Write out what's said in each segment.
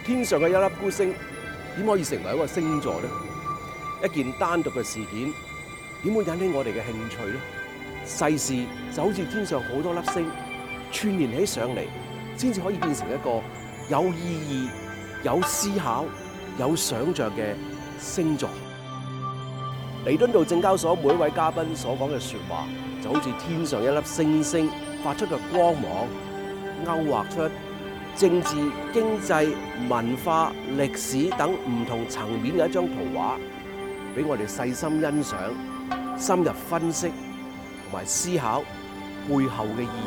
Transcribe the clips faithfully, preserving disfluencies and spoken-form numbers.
天上嘅一粒孤星點可以成為一個星座呢？一件單獨嘅事件點會引起我哋嘅興趣呢？世事就好似天上好多粒星串連起上嚟，先至可以變成一個有意義、有思考、有想像嘅星座。彌敦道證交所每一位嘉賓所講嘅説話，就好似天上一粒星星發出嘅光芒，勾畫出政治、經濟、文化、歷史等唔同層面嘅一張圖畫，俾我哋細心欣賞、深入分析同埋思考背後嘅意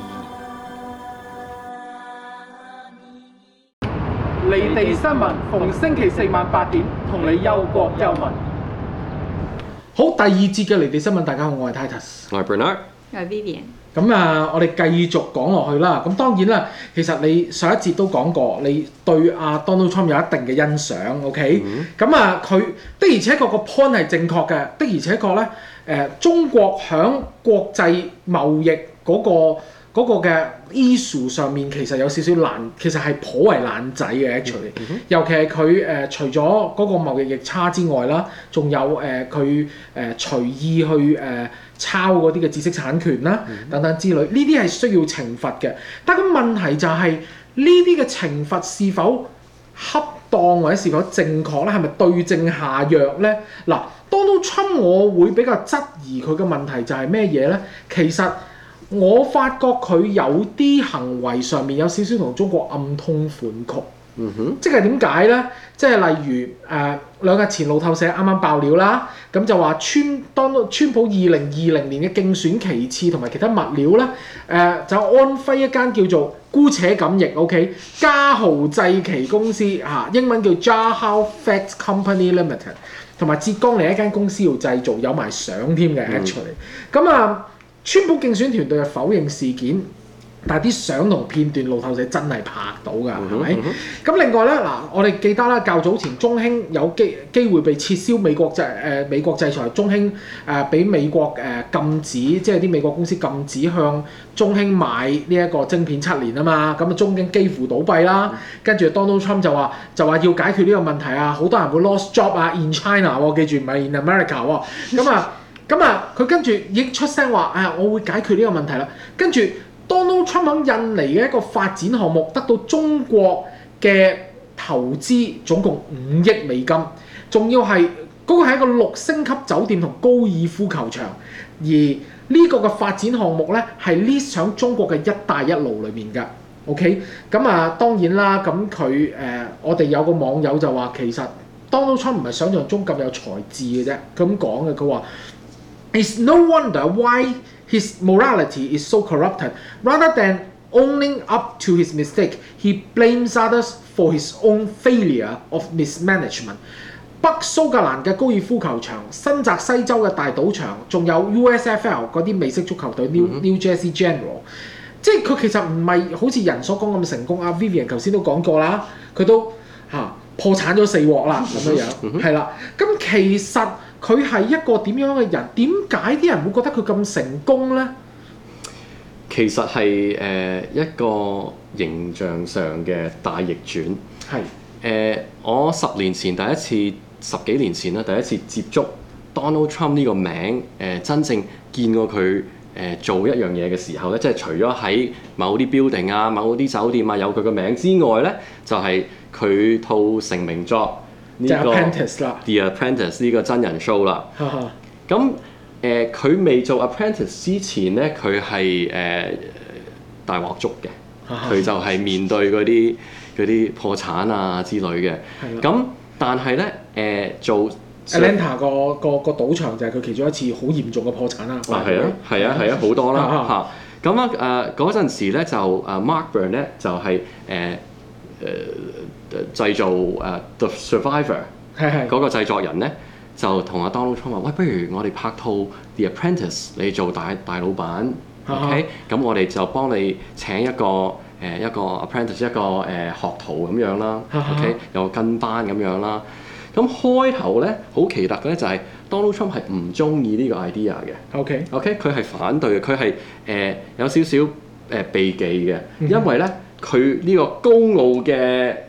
義。 離地新聞逢星期四晚八點，同你憂國憂民。好，第二節嘅離地新聞，大家好，我係 Titus， 我係 Bernard， 我係 Vivian。 咁啊，我哋繼續講落去啦。咁當然啦，其實你上一節都講過，你對阿 Donald Trump 有一定嘅欣賞 ，OK？咁啊、嗯，佢的而且確個 point 係正確嘅，的而且確咧，誒、呃，中國響國際貿易嗰、個嗰個嘅 issue 上面其實有少少難，其實係頗為爛仔嘅 actually，、嗯嗯、尤其係佢誒除咗嗰個貿易逆差之外啦，仲有誒佢誒隨意去誒、呃、抄嗰啲嘅知識產權啦、嗯、等等之類，呢啲係需要懲罰嘅。但係個問題就係呢啲嘅懲罰是否恰當或者是否正確咧？係咪對症下藥咧？嗱 ，Donald Trump 我會比較質疑佢嘅問題就係咩嘢咧？其實我發覺佢有啲行為上面有少少同中國暗通款曲，嗯哼，即係點解咧？即係例如誒、呃、兩日前路透社啱啱爆料啦，咁就話川當川普二零二零年嘅競選旗幟同埋其他物料咧，誒、呃、就安徽一間叫做姑且咁譯 OK 嘉豪製旗公司嚇、啊，英文叫 Jiahao Fax Company Limited， 同埋浙江另一間公司要製造，有埋相添嘅 actually，咁啊。川普競選團隊係否認事件，但係啲相同片段路透社真係拍到㗎，係咪？咁另外咧，嗱，我哋記得啦，較早前中興有機機會被撤銷美國制誒、呃、美國制裁，中興誒俾、呃、美國誒、呃、禁止，即係啲美國公司禁止向中興買呢一個晶片七年啊嘛，咁啊中興幾乎倒閉啦，跟住 Donald Trump 就話就話要解決呢個問題啊，好多人會 lost job 啊 in China 喎，記住唔係 in America 喎，咁啊。咁啊，佢跟住已經出聲話，誒、哎，我會解決呢個問題啦。跟住 Donald Trump 喺印尼嘅一個發展項目得到中國嘅投資，總共五億美金，仲要係嗰、那個係一個六星級酒店同高爾夫球場，而呢個嘅發展項目咧係 list 喺中國嘅一帶一路裏面㗎。OK，咁啊當然啦，咁佢誒我哋有個網友就話其實 Donald Trump 唔係想像中咁有才智嘅啫，佢咁講嘅，佢話。It's no wonder why his morality is so corrupted. Rather than owning up to his mistake, he blames others for his own failure of mismanagement. 北蘇格蘭嘅高爾夫球場、新澤西州嘅大賭場，仲有 U S F L 嗰啲美式足球隊 New New Jersey General， 即係佢其實唔係好似人所講咁成功。阿 Vivian 頭先都講過啦，佢都嚇、啊、破產咗四鑊啦咁樣樣，係啦。咁其實佢係一個點樣嘅人？點解啲人會覺得佢咁成功咧？ 其實係誒、呃、一個形象上嘅大逆轉。係誒、呃，我十年前第一次，十幾年前啦，第一次接觸 Donald Trump 呢個名，誒、呃、真正見過佢誒、呃、做一樣嘢嘅時候咧，即係除咗喺某啲 building 啊、某啲酒店啊有佢個名之外咧，就係、是、佢套成名作。呢、這個 The Apprentice 呢個真人 show 啦，咁誒佢未做 Apprentice 之前咧，佢係誒大鑊粥嘅，佢就係面對嗰啲嗰啲破產啊之類嘅。咁但係咧誒做 Atlanta 個個個賭場就係佢其中一次好嚴重嘅破產啦。 啊係啊係啊係啊好多啦嚇。咁啊誒嗰陣時咧就誒 Mark Byrne 咧就係誒誒。製造誒、uh, The Survivor 嗰個製作人咧，就同阿 Donald Trump 話：喂，不如我哋拍套 The Apprentice， 你做大大老闆 ，OK？ 咁我哋就幫你請一個誒、呃、一個 Apprentice 一個誒、呃、學徒咁樣啦 ，OK？ 有跟班咁樣啦。咁開頭咧好奇特嘅咧就係 Donald Trump 係唔中意呢個 idea 嘅 ，OK？OK？、 Okay? Okay? 佢係反對嘅，佢係誒有少少誒避忌嘅，因為咧。佢呢個高傲嘅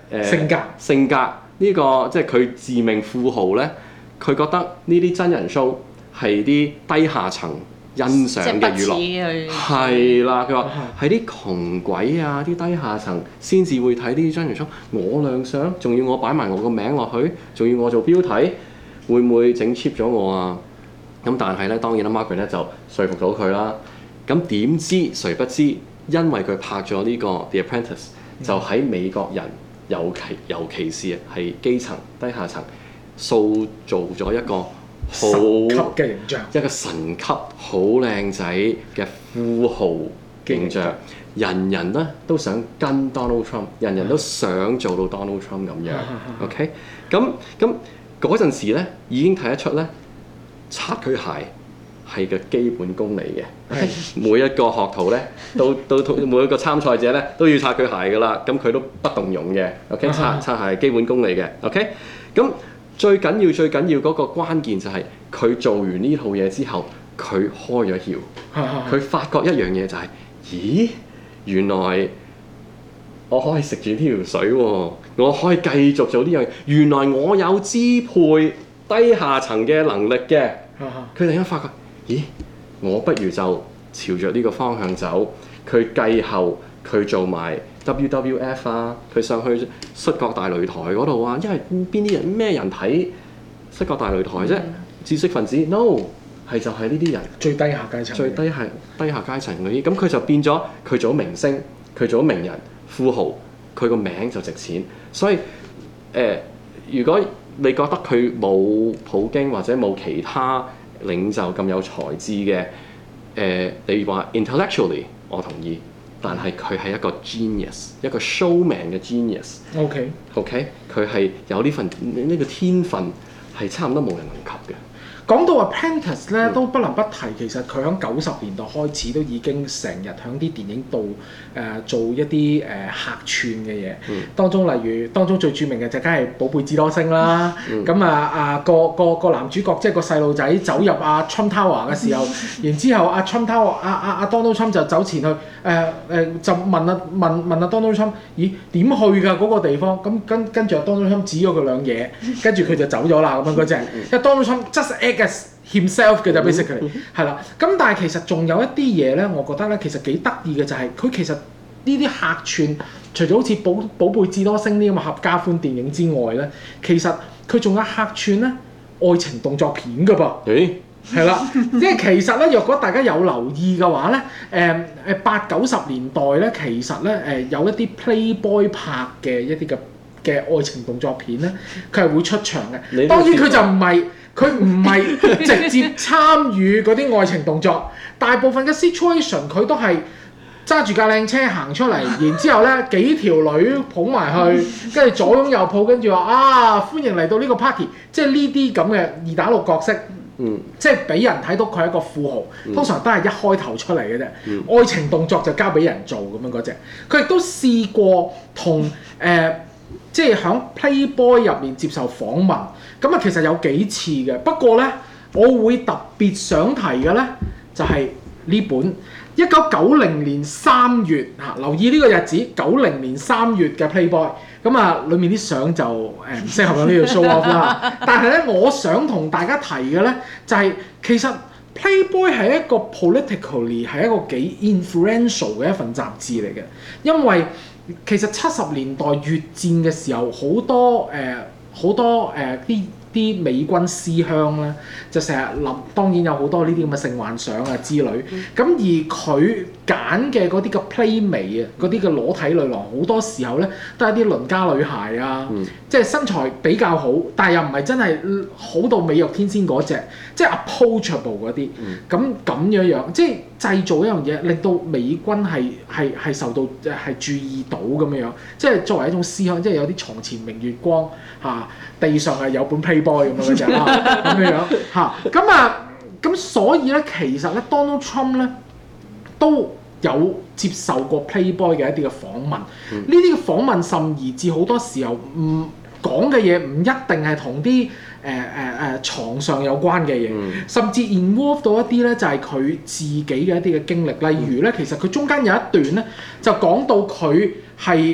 誒性格性格呢個即係佢自命富豪咧，佢覺得呢啲真人 show 係啲低下層欣賞嘅娛樂，係啦。佢話係啲窮鬼啊、啲低下層先至會睇呢啲真人 show。我亮相，仲要我擺埋我個名落去，仲要我做標題，會唔會整 cheap 咗我啊？咁但係咧，當然啦 ，Margaret 咧就說服到佢啦。咁點知誰不知，因為佢拍咗呢個 The Apprentice，嗯、就喺美國人尤其尤其是係基層低下層塑造咗一個好級嘅形象， 一個神級好靚仔嘅富豪形象，人人咧都想跟 Donald Trump， 人人都想做到 Donald Trump 咁樣。OK， 咁咁嗰陣時咧已經睇得出咧。擦佢鞋係個基本功嚟嘅，每一個學徒咧都都每一個參賽者咧都要擦佢鞋噶啦，咁佢都不動容嘅。OK， 擦擦鞋係基本功嚟嘅。OK， 咁最緊要最緊要嗰個關鍵就係佢做完呢套嘢之後，佢開咗竅，佢發覺一樣嘢就係、是，咦，原來我可以食住呢條水喎，我可以繼續做呢樣嘢，原來我有支配低下層嘅能力嘅，佢突然間發覺，咦，我不如就朝着呢個方向走。佢繼後佢做埋 W W F 啊，佢上去摔角大擂台嗰度啊，因為邊啲人咩人睇摔角大擂台啫？嗯、知識分子 no 係就係呢啲人最低下階層， 最低係低下階層嗰啲，咁佢就變咗佢做咗明星，佢做咗名人富豪，佢個名就值錢。所以誒、呃，如果你覺得佢冇普京或者冇其他領袖咁有才智嘅，誒、呃，你話 intellectually 我同意，但係佢係一個 genius， 一個 showman 嘅 genius。OK OK， 佢係有呢份呢、呢個天分，係差唔多冇人能及嘅。 講到 Apprentice 咧，都不能不提，其實佢喺九十年代開始都已經成日喺啲電影度誒、呃、做一啲誒、呃、客串嘅嘢。嗯、當中例如當中最著名嘅就梗係寶貝智多星啦。咁、嗯、啊啊個個個男主角即係個細路仔走入阿 Trump Tower 嘅時候，然之後阿 Trump Tower 阿阿阿 Donald Trump 就走前去誒誒、呃呃、就問啊問問阿 Donald Trump， 咦點去㗎嗰個地方？咁跟跟住阿 Donald Trump 指咗佢兩嘢，跟住佢就走咗啦咁樣嗰隻。因為 Donald Trump just himself 嘅就 basically 係啦，咁但係其實仲有一啲嘢咧，我覺得咧其實幾得意嘅就係、是、佢其實呢啲客串，除咗好似寶寶貝智多星呢咁嘅合家歡電影之外咧，其實佢仲有客串咧愛情動作片㗎噃。誒係啦，即係其實咧，若果大家有留意嘅話咧，誒誒八九十年代咧，其實咧誒、呃、有一啲 Playboy 拍嘅一啲嘅嘅愛情動作片咧，佢係會出場嘅。當然佢就唔係。佢唔係直接參與嗰啲愛情動作，大部分嘅 situation 佢都係揸住架靚車行出嚟，然之後咧幾條女捧埋去，跟住左擁右抱，跟住話啊歡迎嚟到呢個 party， 即係呢啲咁嘅二打六角色，嗯、即係俾人睇到佢係一個富豪，通常都係一開頭出嚟嘅啫，嗯、愛情動作就交俾人做咁樣嗰隻。佢亦都試過同誒。呃即係喺 Playboy 入面接受訪問，咁啊其實有幾次嘅。不過咧，我會特別想提嘅咧，就係、是、呢本一九九零年三月嚇、啊，留意呢個日子，九零年三月嘅 Playboy。咁啊，裡面啲相就誒唔適合喺呢度 show off 啦。但係咧，我想同大家提嘅咧，就係、是、其實 Playboy 係一個 politically 係一個幾 influential 嘅一份雜誌嚟嘅，因為其實七十年代越戰嘅時候，好多誒好、呃、多誒啲啲美軍思鄉咧，就成日諗，當然有好多呢啲咁嘅性幻想啊之類。咁、嗯、而佢揀嘅嗰啲嘅 playmate 啊，嗰啲嘅裸體女郎，好多時候咧都係啲鄰家女孩啊，嗯、即係身材比較好，但係又唔係真係好到美若天仙嗰隻，即係 approachable 嗰啲。咁咁、嗯、樣樣，即係製造一樣嘢，令到美軍係係係受到係注意到咁樣樣，即係作為一種思鄉，即係有啲床前明月光嚇、啊，地上係有本 Playboy 咁樣嘅啫啦，咁樣樣嚇。咁啊，咁所以咧，其實咧 Donald Trump 咧都有接受過 Playboy 嘅一啲嘅訪問，呢啲嘅訪問甚而至好多時候唔講嘅嘢唔一定係同啲誒誒誒牀上有關嘅嘢，嗯、甚至 involve 到一啲咧就係、是、佢自己嘅一啲嘅經歷，例如咧其實佢中間有一段咧就講到佢係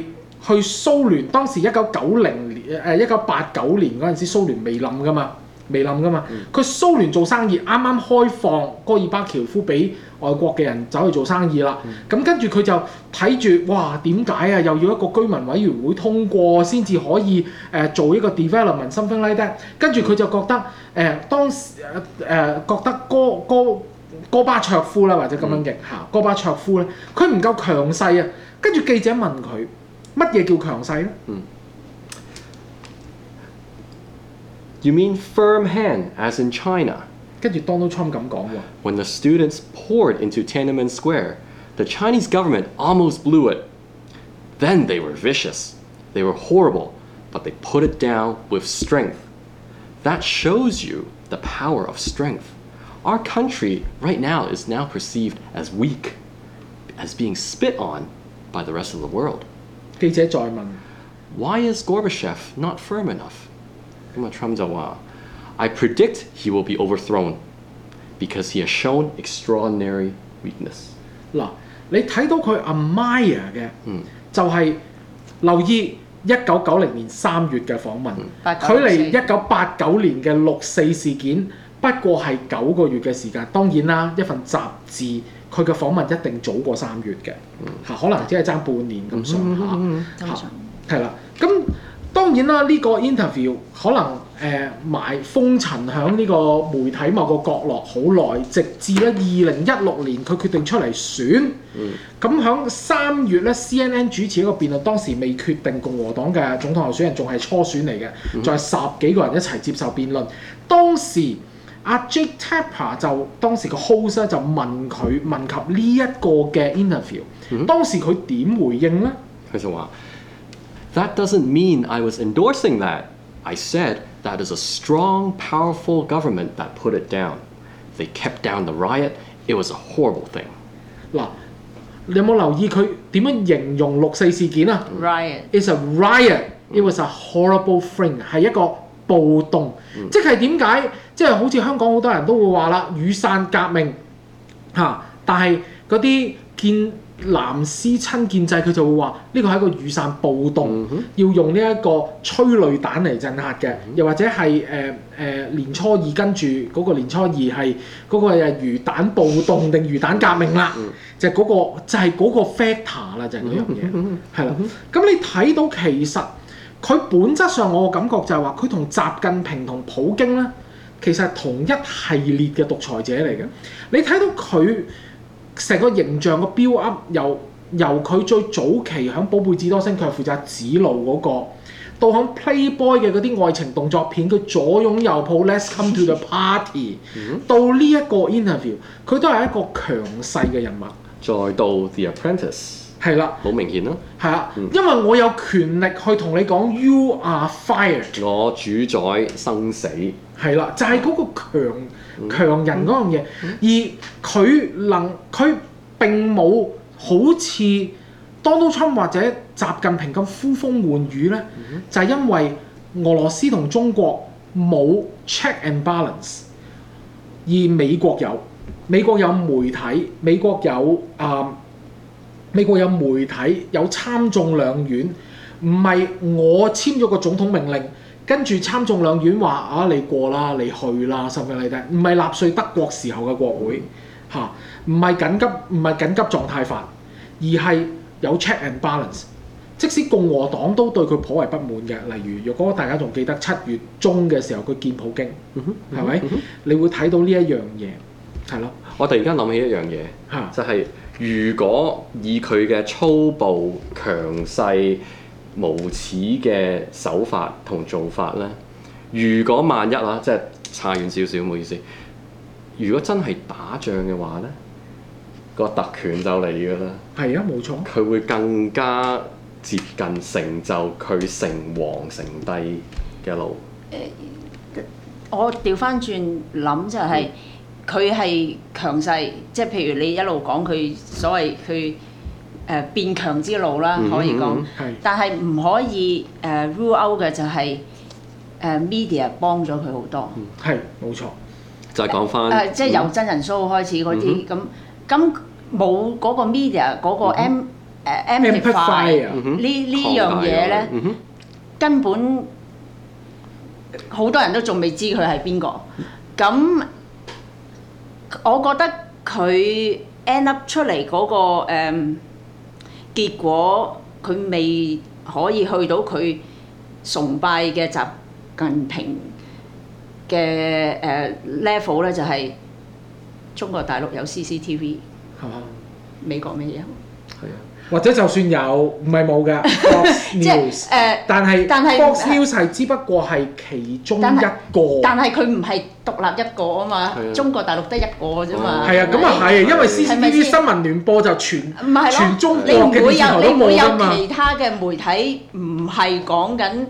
去蘇聯當時一九九零年誒一九八九年嗰陣時，蘇聯未冧噶嘛，未冧噶嘛。佢、嗯、蘇聯做生意啱啱開放戈爾巴喬夫俾外國嘅人走去做生意啦。咁、嗯、跟住佢就睇住，哇點解啊？又要一個居民委員會通過先至可以誒、呃、做一個 development something like that。跟住佢就覺得誒、呃、當時誒誒、呃、覺得戈戈戈巴卓夫啦，或者咁樣嘅嚇，戈巴卓夫咧，佢唔夠強勢啊。跟住記者問佢。乜嘢叫強勢咧？ 嗯。You mean firm hand, as in China? 跟住 Donald Trump 咁講喎。 When the students poured into Tiananmen Square, the Chinese government almost blew it. Then they were vicious. They were horrible, but they put it down with strength. That shows you the power of strength. Our country right now is now perceived as weak, as being spit on by the rest of the world. 記者再問 Why is Gorbachev not firm enough? 咁啊 Trump 就話 I predict he will be overthrown because he has shown extraordinary weakness. 嗱，你睇到佢 admire 嘅，嗯、就係留意一九九零年三月嘅訪問， 嗯、 距離一九八九年嘅六四事件不過係九個月嘅時間。當然啦，一份雜誌。佢嘅訪問一定早過三月嘅，嚇、嗯、可能只係爭半年咁上下，嚇係啦。咁當然啦，呢、這個 interview 可能誒埋、呃、封塵響呢個媒體某個角落好耐，直至咧二零一六年佢決定出嚟選。咁響三月咧 C N N 主持一個辯論，當時未決定共和黨嘅總統候選人，仲係初選嚟嘅，仲係、嗯、十幾個人一齊接受辯論。當時阿 Jake Tapper 就當時個 host 咧就問佢問及呢一個嘅 interview，、嗯、當時佢點回應咧？ 佢就話 That doesn't mean I was endorsing that. I said that is a strong, powerful government that put it down. They kept down the riot. It was a horrible thing. 嗱，你有冇留意佢點樣形容六四事件啊 ？Riot. It's a riot. It was a horrible thing. 係一個暴動，嗯、即係點解？即係好似香港好多人都會話啦，雨傘革命嚇、啊，但係嗰啲建藍絲親建制佢就會話呢個係一個雨傘暴動，嗯、哼要用呢一個催淚彈嚟鎮壓嘅，嗯、哼又或者係誒誒年初二跟住嗰個年初二係嗰個誒魚蛋暴動定魚蛋革命啦，嗯、就係嗰、嗰個就係、係、嗰個 factor 啦，就係嗰樣嘢，係啦。咁你睇到其實佢本質上我嘅感覺就係話佢同習近平同普京咧。其實係同一系列嘅獨裁者嚟嘅，你睇到佢成個形象嘅 build up，由由佢最早期喺寶貝智多星，佢係負責指路嗰、那個，到喺 Playboy 嘅嗰啲愛情動作片，佢左擁右抱 Let's come to the party，、嗯、到呢一個 interview，佢都係一個強勢嘅人物。 再到 The Apprentice， 係啦， 好明顯咯。 係啦，嗯、因為我有權力去同你講 You are fired， 我主宰生死。 係啦，就係、是、嗰個強、嗯、強人嗰樣嘢，嗯、而佢能佢並冇好似 Donald Trump 或者習近平咁呼風喚雨咧，嗯、就係因為俄羅斯同中國冇 check and balance， 而美國有，美國有媒體，美國有啊、呃，美國有媒體有參眾兩院，唔係我簽咗個總統命令。跟住參眾兩院話啊，你過啦，你去啦，甚至你哋唔係納粹德國時候嘅國會嚇，唔係緊急唔係緊急狀態法，而係有 check and balance。即使共和黨都對佢頗為不滿嘅，例如若果大家仲記得七月中嘅時候佢見普京，係咪？你會睇到呢一樣嘢係咯。 我突然間諗起一樣嘢， 嚇， 就係如果以佢嘅粗暴強勢無恥嘅手法同做法咧，如果萬一啊，即係差遠少少，唔好意思。如果真係打仗嘅話咧，個特權就嚟㗎啦。係啊，冇錯。佢會更加接近成就佢成王成帝嘅路。 誒、呃，我調翻轉諗就係佢係強勢，即係譬如你一路講佢所謂佢。誒、呃、變強之路啦，可以講，嗯、但係唔可以誒、呃、rule out 嘅就係、是、誒、呃、media 幫咗佢好多。 係冇錯， 就係講翻誒，即係由真人 show 開始嗰啲咁，咁冇嗰個 media 嗰個 M、嗯、 誒 amplify 呢呢樣嘢咧，根本好多人都仲未知佢係邊個。咁我覺得佢 end up 出嚟嗰個誒結果，佢未可以去到佢崇拜嘅習近平嘅誒 level 咧，就係中國大陸有 C C T V， 係嘛？ 美國乜嘢？ 係啊。 或者就算有，唔係冇㗎 Fox News， 誒， 但係但係 Fox News 係只不過係其中一個。 但係佢唔係獨立一個啊嘛，中國大陸得一個啫嘛。 係啊，咁啊係，因為 C C T V 新聞聯播就全全中國嘅電視台都冇㗎嘛。 你唔會有其他嘅媒體唔係講緊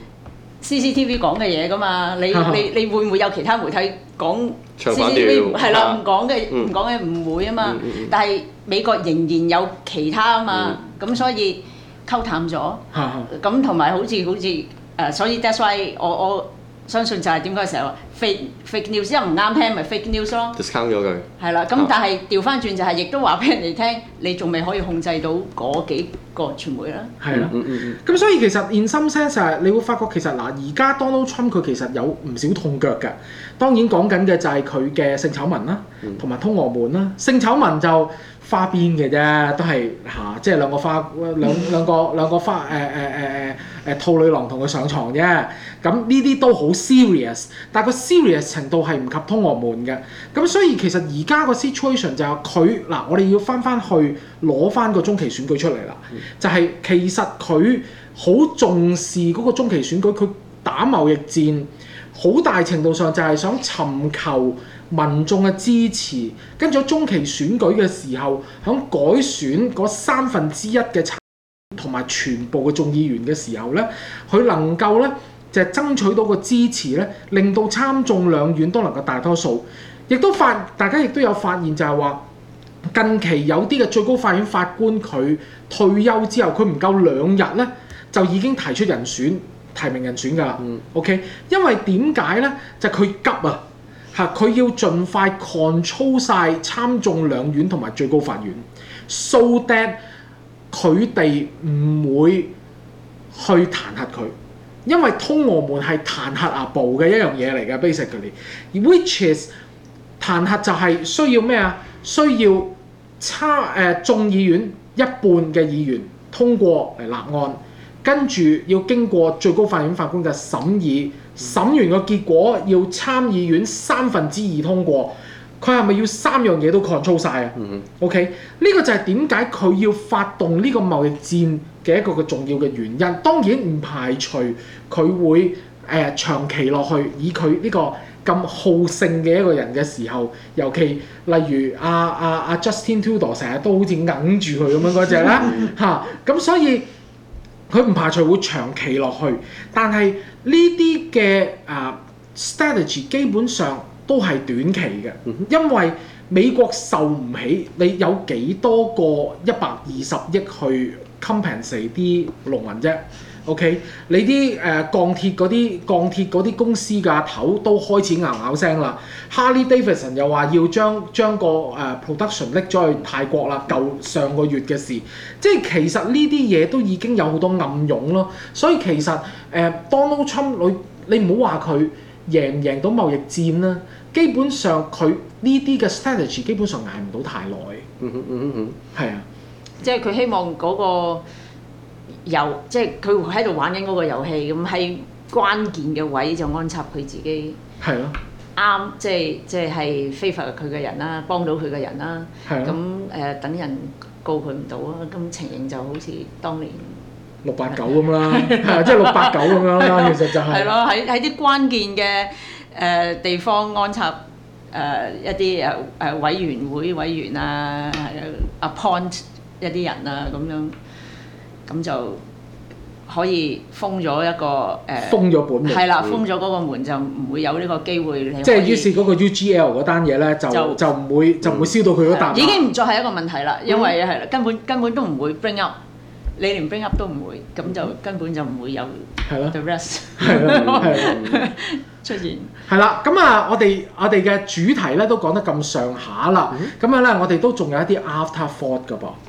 C C T V 講嘅嘢㗎嘛？你你你會唔會有其他媒體講 C C T V 係啦？唔講嘅唔講嘅唔會啊嘛。但係美國仍然有其他啊嘛，咁、嗯、所以溝淡咗。咁同埋好似好似誒、呃，所以 that's why 我我相信就係點解成日話 fake fake news 因為唔啱聽咪 fake news 咯。 discount 咗佢。係啦，咁但係調翻轉就係亦都話俾人哋聽，你仲未可以控制到嗰幾個傳媒啦。 係啦，咁所以其實 in some sense 係你會發覺其實嗱，而家 Donald Trump 佢其實有唔少痛腳嘅。當然講緊嘅就係佢嘅性醜聞啦，同埋通俄門啦。性醜聞就花邊嘅啫，都係嚇、啊，即係兩個花兩兩個兩個花誒誒誒誒誒兔女郎同佢上床啫。咁呢啲都好 serious， 但係個 serious 程度係唔及通俄門嘅。咁所以其實而家個 situation 就係佢嗱，我哋要翻翻去攞翻個中期選舉出嚟啦。嗯、就係其實佢好重視嗰個中期選舉，佢打貿易戰。好大程度上就係想尋求民眾嘅支持，跟住中期選舉嘅時候，響改選嗰三分之一嘅參同埋全部嘅眾議員嘅時候咧，佢能夠咧就係、是、爭取到個支持咧，令到參眾兩院都能夠大多數。亦都發，大家亦都有發現就係話，近期有啲嘅最高法院法官佢退休之後，佢唔夠兩日咧，就已經提出人選。提名人選㗎啦、嗯、，OK， 因為點解咧？就佢、是、急啊，嚇佢要盡快 control 晒參眾兩院同埋最高法院 ，so that 佢哋唔會去彈劾佢，因為通俄門係彈劾阿布嘅一樣嘢嚟嘅 ，basically，which is 彈劾就係需要咩啊？需要參誒眾議院一半嘅議員通過嚟立案。跟住要經過最高法院法官嘅審議，審完個結果要參議院三分之二通過，佢係咪要三樣嘢都 control 晒啊、嗯、？OK， 呢個就係點解佢要發動呢個貿易戰嘅一個嘅重要嘅原因。當然唔排除佢會誒、呃、長期落去，以佢呢個咁好勝嘅一個人嘅時候，尤其例如阿阿阿 Justin Trudeau 成日都好似揞住佢咁樣嗰隻啦嚇，咁所以。佢唔排除會長期落去，但係呢啲嘅啊 strategy 基本上都係短期嘅，因為美國受唔起，你有幾多個一百二十億去 compensate 啲農民啫 ？OK， 你啲誒、呃、鋼鐵嗰啲鋼鐵嗰啲公司嘅頭都開始咬咬聲啦。Harley Davidson 又話要將將個誒、呃、production 拎咗去泰國啦，舊上個月嘅事，即係其實呢啲嘢都已經有好多暗湧咯。所以其實誒、呃、Donald Trump 你你唔好話佢贏唔贏到貿易戰啦，基本上佢呢啲嘅 strategy 基本上捱唔到太耐。嗯哼嗯哼，係啊， 即係佢希望嗰個遊，即係佢喺度玩緊嗰個遊戲，咁喺關鍵嘅位就安插佢自己。係咯。啱，即係即係係非法佢嘅人啦，幫到佢嘅人啦。係咁誒，等人告佢唔到啊！咁情形就好似當年六八九咁啦，係即係六八九咁樣啦。其實就係係咯，喺喺啲關鍵嘅誒、呃、地方安插誒、呃、一啲誒誒委員會委員啊 ，appoint 一啲人啊咁樣，咁就。可以封咗一個誒，呃、 封咗本門係啦，封咗嗰個門就唔會有呢個機會。 即係於是嗰個 U G L 嗰單嘢咧，就就就唔會就唔會燒到佢嗰啖。 已經唔再係一個問題啦，因為係啦，根本根本都唔會 bring up，你連 bring up 都唔會，咁就根本就唔會有 the rest 係啦，係出現。 係啦，咁啊，我哋我哋嘅主題咧都講得咁上下啦，咁樣咧我哋都仲有一啲 afterthought 㗎噃。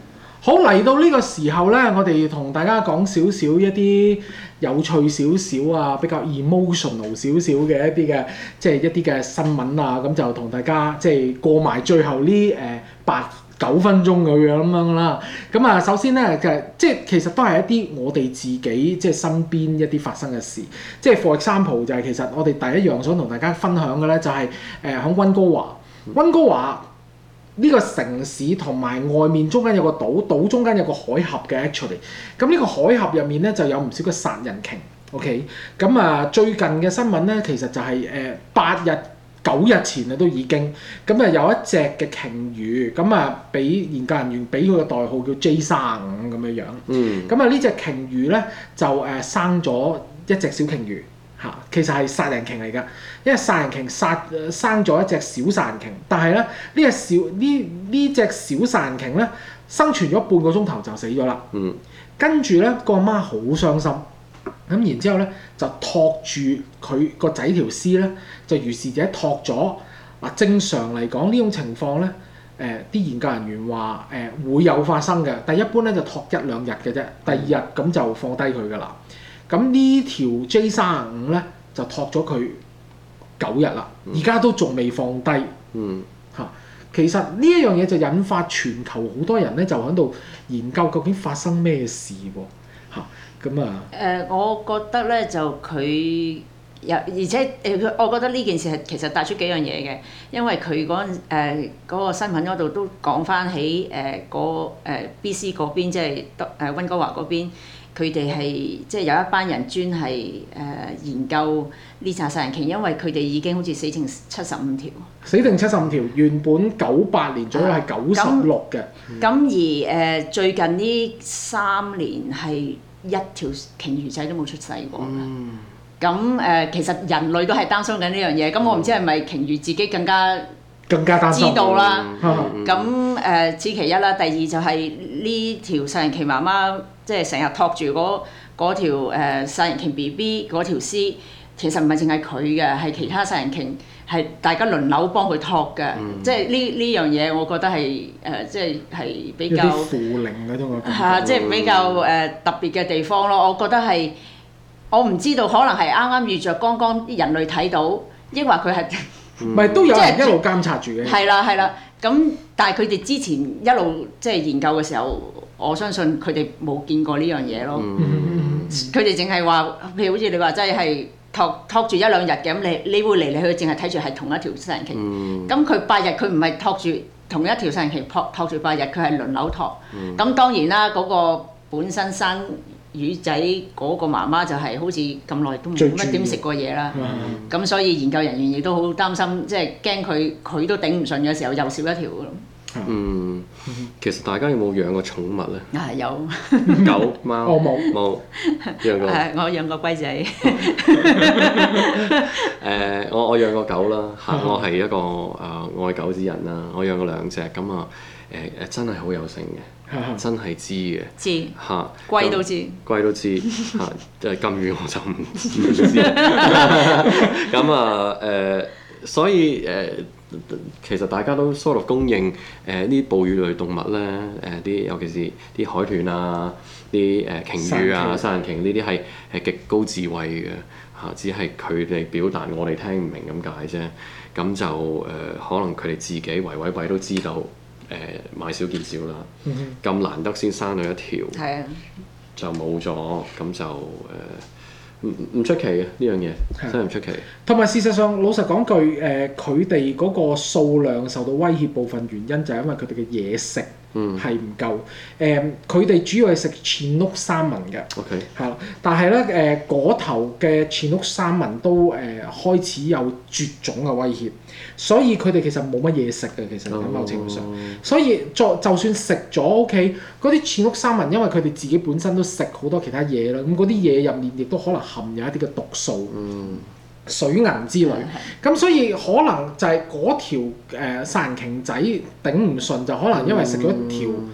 好，嚟到呢個時候呢，我哋同大家講少少一啲有趣少少啊，比較 emotional 少少嘅一啲嘅，即係一啲嘅新聞啊，咁就同大家即係過埋最後呢誒八九分鐘咁樣咁樣啦。咁啊，首先呢，就係即係其實都係一啲我哋自己即係身邊一啲發生嘅事。即係 for example 就係其實我哋第一樣想同大家分享嘅呢，就係誒喺溫哥華，溫哥華。呢個城市同埋外面中間有個島，島中間有個海峽嘅 actually。咁呢個海峽入面咧就有唔少嘅殺人鯨。OK，咁啊最近嘅新聞咧其實就係誒八日九日前啊都已經，咁啊有一隻嘅鯨魚，咁啊俾研究人員俾佢個代號叫 J 三十五咁樣樣。嗯。咁啊呢隻鯨魚咧就誒、呃、生咗一隻小鯨魚。嚇，其實係殺人鯨嚟㗎，因為殺人鯨殺生咗一隻小殺人鯨，但係咧呢隻小呢呢隻小殺人鯨咧生存咗半個鐘頭就死咗啦。嗯，跟住咧個阿媽好傷心，咁然之後咧就托住佢個仔條屍咧，就如是者托咗。嗱正常嚟講呢種情況咧，誒、呃、啲研究人員話誒、呃、會有發生嘅，但係一般咧就托一兩日嘅啫，第二日咁就放低佢㗎啦。咁呢條 J 三十五咧就托咗佢九日啦，而家都仲未放低。嗯，嚇，其實呢一樣嘢就引發全球好多人咧就喺度研究究竟發生咩事喎。嚇，咁啊。誒、呃， 我覺得咧就佢有，而且誒，我覺得呢件事係其實帶出幾樣嘢嘅，因為佢嗰陣誒嗰個新聞嗰度都講翻起誒嗰誒 B C 嗰邊，即係得誒溫哥華嗰邊。佢哋係即係有一班人專係誒、呃、研究呢紮殺人鯨，因為佢哋已經好似死剩七十五條。死剩七十五條， 原本九八年左右係九十六嘅。 咁、嗯、而誒、呃、最近呢三年係一條鯨魚仔都冇出世過。咁誒、嗯呃、其實人類都係擔心緊呢樣嘢。咁我唔知係咪鯨魚自己更加更加擔心知道啦。咁誒此其一啦，第二就係呢條殺人鯨媽媽。即係成日托住嗰嗰條誒殺人鯨 B B 嗰條屍，其實唔係淨係佢嘅，係其他殺人鯨，係大家輪流幫佢托嘅。嗯、即係呢呢樣嘢，我覺得係誒、呃，即係係比較附靈嗰種嘅。 係啊，即係比較誒、呃、特別嘅地方咯。我覺得係，我唔知道，可能係啱啱遇着剛剛啲人類睇到，抑或佢係唔係都有人一路監察住嘅。 係啦係啦，咁但係佢哋之前一路即係研究嘅時候。我相信佢哋冇見過呢樣嘢咯，佢哋淨係話，譬如好似你話齋係托托住一兩日嘅，咁你你會嚟嚟去去淨係睇住係同一條殺人鯨，咁佢、嗯、八日佢唔係托住同一條殺人鯨托托住八日，佢係輪流托，咁、嗯、當然啦，嗰、嗰個本身生魚仔嗰個媽媽就係好似咁耐都冇乜點食過嘢啦，咁、嗯、所以研究人員亦都好擔心，即係驚佢佢都頂唔順嘅時候又少一條咯。 嗯，其實大家有冇養過寵物咧？ 啊有， 狗貓。 我冇冇養過。 誒，我養過龜仔。 誒，我我養過狗啦，嚇！我係一個誒愛狗之人啦，我養過兩隻，咁啊誒誒真係好有性嘅，真係知嘅。 知。 嚇。 龜都知。 龜都知嚇，即係金魚我就唔唔知。咁啊誒，所以誒。其實大家都 sort of 公認誒啲哺乳類動物咧，誒、呃、啲尤其是啲海豚啊、啲誒鯨魚啊、殺人鯨呢啲係係極高智慧嘅嚇，只係佢哋表達我哋聽唔明咁解啫。咁就誒、呃、可能佢哋自己維維維都知道誒、呃、買少見少啦。咁、嗯、哼難得先生到一條， 係啊， 就冇咗，咁就誒。呃唔唔出奇嘅呢樣嘢，真係唔出奇。 同埋事實上，老實講句，誒佢哋嗰個數量受到威脅，部分原因就係因為佢哋嘅嘢食係唔夠。誒佢哋主要係食 Chinook 三文嘅，係啦。但係咧誒嗰頭嘅 Chinook 三文都誒、呃、開始有絕種嘅威脅，所以佢哋其實冇乜嘢食嘅。其實喺某程度上，哦、所以作就算食咗 OK，嗰啲 Chinook 三文因為佢哋自己本身都食好多其他嘢啦，咁嗰啲嘢入面亦都可能含有一啲嘅毒素、嗯、水銀之類，咁、嗯、所以可能就係嗰條誒殺人鯨仔頂唔順，就可能因為食咗一條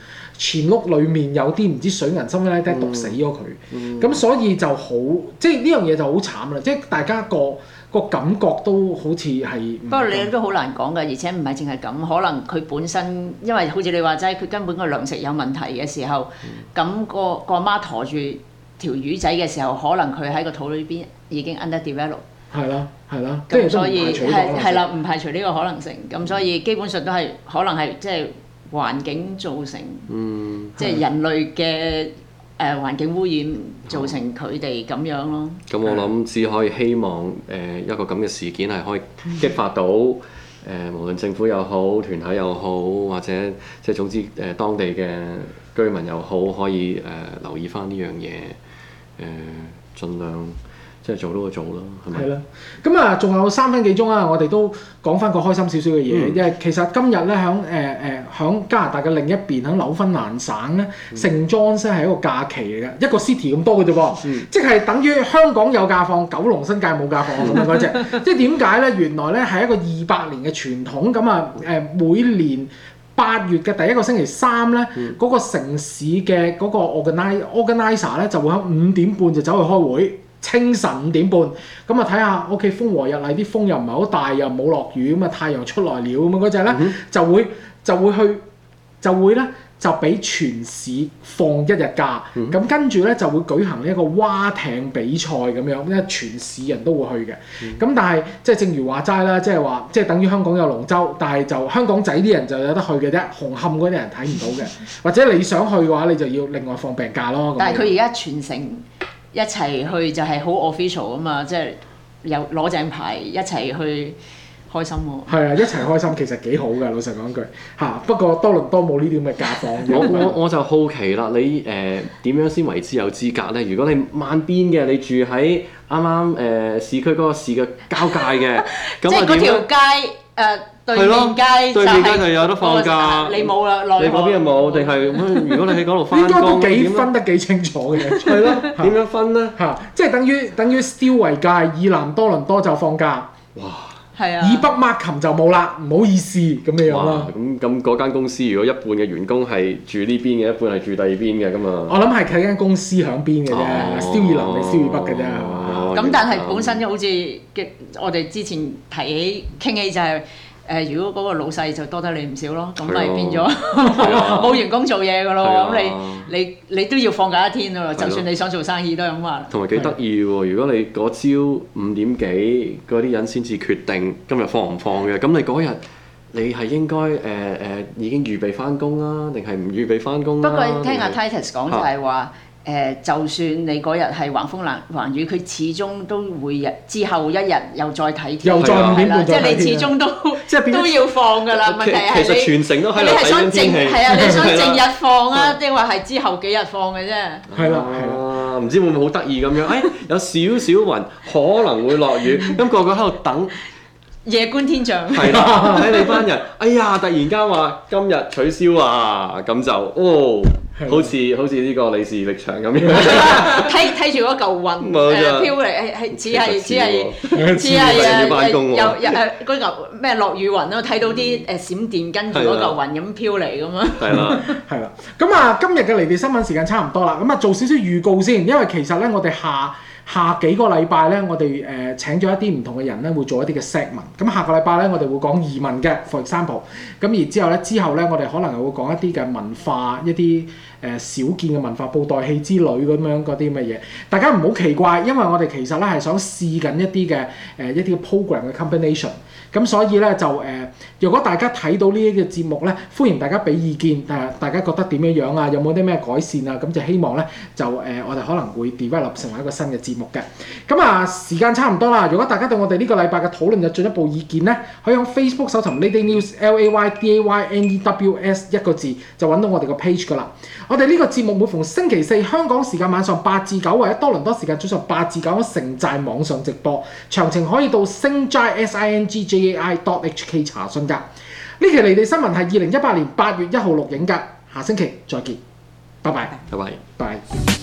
前屋裡面有啲唔知水銀深咧，毒死咗佢。咁、嗯、所以就好，即係呢樣嘢就好慘啦。即係大家個個感覺都好似係。不過你都好難講㗎，而且唔係淨係咁，可能佢本身因為好似你話齋，佢根本個糧食有問題嘅時候，咁、嗯、個個媽陀住條魚仔嘅時候，可能佢喺個肚裏邊已經 underdevelop。係啦，係啦， 咁所以係係啦，唔排除呢個可能性。咁所以基本上都係可能係即係環境造成，嗯、即係人類嘅誒環境污染造成佢哋咁樣咯。 咁、嗯、我諗只可以希望誒、呃、一個咁嘅事件係可以激發到誒、呃、無論政府又好、團體又好，或者即係總之誒、呃、當地嘅居民又好，可以誒、呃、留意翻呢樣嘢，誒盡量。即係做都會做咯，係咪？係啦， 咁啊，仲有三分幾鐘啊，我哋都講翻個開心少少嘅嘢，嗯、因為其實今日咧喺誒誒喺加拿大嘅另一邊，喺紐芬蘭省咧，聖莊西係一個假期嚟嘅，一個 city 咁多嘅啫噃，嗯、即係等於香港有假放，九龍新界冇假放咁樣嗰隻。即係點解咧？原來咧係一個二百年嘅傳統，咁啊誒每年八月嘅第一個星期三咧，嗰、嗯、個城市嘅嗰個 organize organizer 咧就會喺五點半就走去開會。清晨五點半，咁啊睇下屋企風和日麗，啲風又唔係好大，又冇落雨，咁啊太陽出來了咁啊嗰隻咧就會就會去就會咧就俾全市放一日假，咁、嗯、跟住咧就會舉行一個蛙艇比賽咁樣，因為全市人都會去嘅。咁、嗯、但係即係正如話齋啦，即係話即係等於香港有龍舟，但係就香港仔啲人就有得去嘅啫，紅磡嗰啲人睇唔到嘅，或者你想去嘅話，你就要另外放病假咯。 但係佢而家全城一齊去就係好 official 啊嘛，即係有攞正牌一齊去開心喎。 係啊，一齊開心其實幾好㗎，老實講句嚇。不過多倫多冇呢啲咁嘅假放。 我我我就好奇啦，你誒點、呃、樣先為之有資格咧？如果你萬邊嘅，你住喺啱啱誒市區嗰個市嘅交界嘅， 即係嗰條街誒。呃對面街對面街就有得放假， 你冇啦， 你嗰邊又冇，定係如果你喺嗰度翻工， 應該都幾分得幾清楚嘅。 係咯，點樣分咧？ 嚇，即係等於等於 Steele 為界，以南多倫多就放假。 哇！ 係啊。 以北 Markham 就冇啦，唔好意思咁樣樣啦。 咁咁嗰間公司如果一半嘅員工係住呢邊嘅，一半係住第二邊嘅咁啊？ 我諗係睇間公司響邊嘅啫 ，Steele 以南定 Steele 以北嘅啫。 咁但係本身好似嘅，我哋之前提起傾起就係。誒，如果嗰個老細就多得你唔少咯，咁咪變咗冇員工做嘢噶咯，咁你你你都要放假一天咯，就算你想做生意都係咁話。 同埋幾得意喎！如果你嗰朝五點幾嗰啲人先至決定今日放唔放嘅，咁你嗰日你係應該誒誒已經預備翻工啦，定係唔預備翻工？ 不過聽阿 Titus 講就係話。誒，就算你嗰日係橫風冷橫雨，佢始終都會日之後一日又再睇天， 又再五點半再睇天， 即係你始終都即係都要放㗎啦。問題係你其實全城都喺度睇緊天氣。 係啊，你想正日放啊，定話係之後幾日放嘅啫？ 係啦，係啦。唔知會唔會好得意咁樣？誒，有少少雲，可能會落雨，咁個個喺度等。 夜觀天象。 係啦，睇你班人，哎呀！突然間話今日取消啊，咁就哦。好似好似呢個李氏力場咁樣， 睇睇住嗰嚿雲誒飄嚟，係係似係似係似係誒有有誒嗰嚿咩落雨雲咯，睇到啲誒閃電跟住嗰嚿雲咁飄嚟咁啊！ 係啦， 係啦。咁啊，今日嘅離地新聞時間差唔多啦。咁啊，做少少預告先，因為其實咧，我哋下下幾個禮拜咧，我哋誒、呃、請咗一啲唔同嘅人咧，會做一啲嘅 segment。咁下個禮拜咧，我哋會講移民嘅 for example。咁然之後咧，之後咧，我哋可能又會講一啲嘅文化，一啲誒、呃、少見嘅文化布袋戲之類咁樣嗰啲乜嘢。大家唔好奇怪，因為我哋其實咧係想試緊一啲嘅誒一啲 program 嘅 combination。咁所以咧就誒、呃，如果大家睇到呢啲嘅節目咧，歡迎大家俾意見，誒、呃、大家覺得點樣樣啊？有冇啲咩改善啊？咁就希望咧就誒、呃，我哋可能會 develop 成為一個新嘅節目嘅。咁啊，時間差唔多啦。如果大家對我哋呢個禮拜嘅討論有進一步意見咧，可以用 Facebook 搜尋 Lady News L A Y D A Y N E W S 一個字就揾到我哋個 page 噶啦。我哋呢個節目每逢星期四香港時間晚上八至九，或者多倫多時間早上八至九城寨網上直播，詳情可以到星齋 S I N G J A I dot H K 查詢㗎。呢期離地新聞係二零一八年八月一號錄影㗎，下星期再見，拜拜， 拜拜， 拜。